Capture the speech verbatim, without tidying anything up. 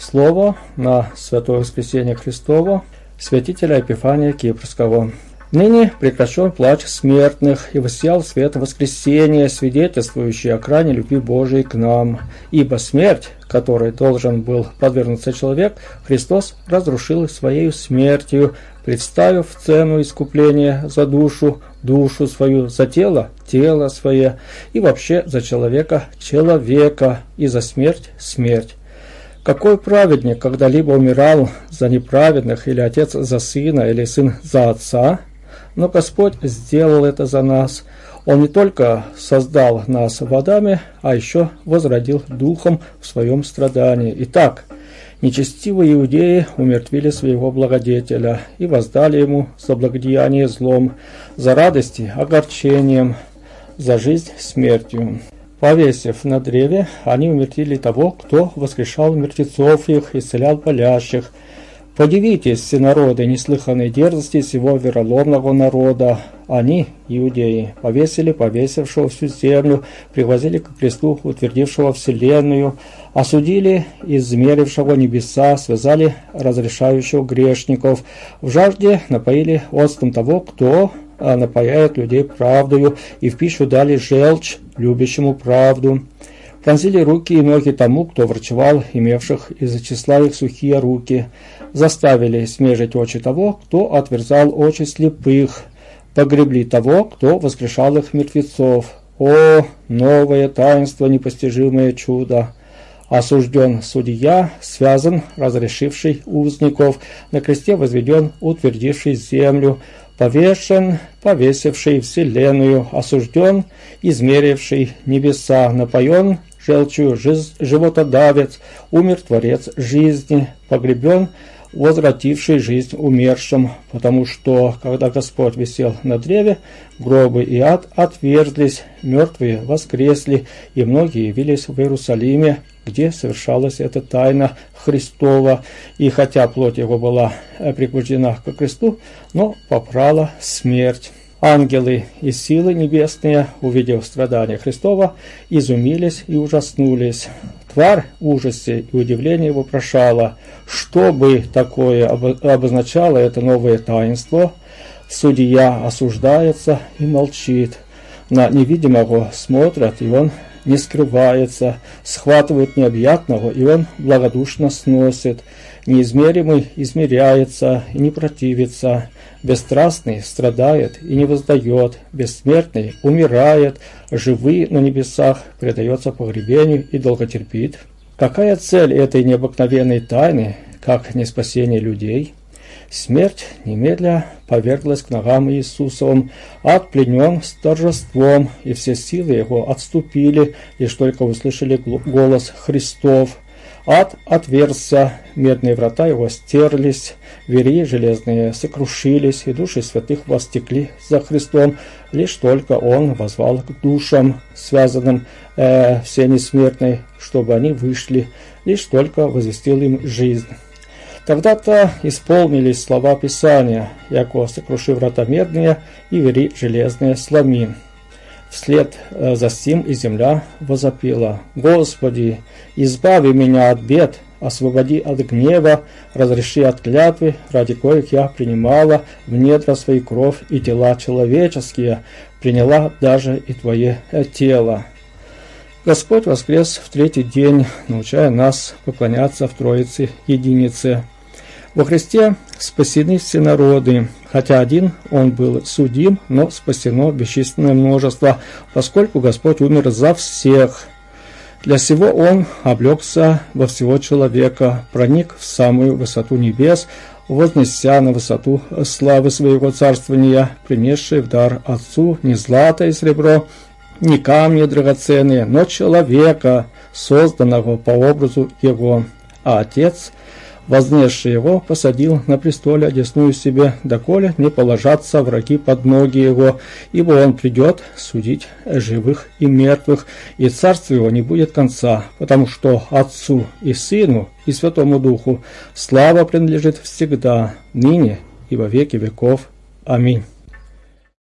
Слово на Святое Воскресение Христово святителя Епифания Кипрского. Ныне прекращен плач смертных, и воссиял свет воскресения, свидетельствующий о крайней любви Божией к нам. Ибо смерть, которой должен был подвергнуться человек, Христос разрушил своей смертью, представив цену искупления за душу, душу свою, за тело, тело свое, и вообще за человека, человека, и за смерть, смерть. Какой праведник когда-либо умирал за неправедных, или отец за сына, или сын за отца? Но Господь сделал это за нас. Он не только создал нас в Адаме, а еще возродил Духом в своем страдании. Итак, нечестивые иудеи умертвили своего благодетеля и воздали ему за благодеяние злом, за радости огорчением, за жизнь смертью. Повесив на древе, они умертвили того, кто воскрешал мертвецов их, исцелял болящих. Подивитесь, все народы, неслыханной дерзости сего вероломного народа. Они, иудеи, повесили повесившего всю землю, привозили к кресту утвердившего вселенную, осудили измерившего небеса, связали разрешающего грешников, в жажде напоили оцтом того, кто напояет людей правдою, и в пищу дали желчь любящему правду. Пронзили руки и ноги тому, кто врачевал имевших из числа их сухие руки. Заставили смежить очи того, кто отверзал очи слепых. Погребли того, кто воскрешал их мертвецов. О, новое таинство, непостижимое чудо! Осужден судья, связан, разрешивший узников, на кресте возведен, утвердивший землю, повешен, повесивший вселенную, осужден, измеривший небеса, напоен желчью животодавец, умер творец жизни, погребен, возвративший жизнь умершим, потому что, когда Господь висел на древе, гробы и ад отверзлись, мертвые воскресли, и многие явились в Иерусалиме, где совершалась эта тайна Христова, и хотя плоть его была пригвождена ко кресту, но попрала смерть. Ангелы и силы небесные, увидев страдания Христова, изумились и ужаснулись. Тварь в ужасе и удивлении вопрошала, что бы такое обозначало это новое таинство. Судья осуждается и молчит. На невидимого смотрят, и он не скрывается, схватывают необъятного, и он благодушно сносит. Неизмеримый измеряется и не противится, бесстрастный страдает и не воздает, бессмертный умирает, живый на небесах предается погребению и долготерпит. Какая цель этой необыкновенной тайны, как не спасение людей? Смерть немедля поверглась к ногам Иисусовым, ад пленен с торжеством, и все силы его отступили, лишь только услышали голос Христов. Ад отверзся, медные врата его стерлись, двери железные сокрушились, и души святых востекли за Христом, лишь только он возвал к душам, связанным э, все несмертной, чтобы они вышли, лишь только возвестил им жизнь. Тогда-то исполнились слова Писания, яко сокруши врата медные и двери железные сломи. Вслед за сим и земля возопила: «Господи, избави меня от бед, освободи от гнева, разреши от клятвы, ради коих я принимала в недра свои кровь и тела человеческие, приняла даже и Твое тело». Господь воскрес в третий день, научая нас поклоняться в Троице Единице. Во Христе спасены все народы, хотя один он был судим, но спасено бесчисленное множество, поскольку Господь умер за всех. Для сего Он облегся во всего человека, проник в самую высоту небес, вознеся на высоту славы своего царствования, принесший в дар Отцу не злато и серебро, не камни драгоценные, но человека, созданного по образу Его. А Отец, вознесший его, посадил на престоле одесную себе, доколе не положатся враги под ноги его, ибо он придет судить живых и мертвых, и царство его не будет конца, потому что Отцу и Сыну и Святому Духу слава принадлежит всегда, ныне и во веки веков. Аминь.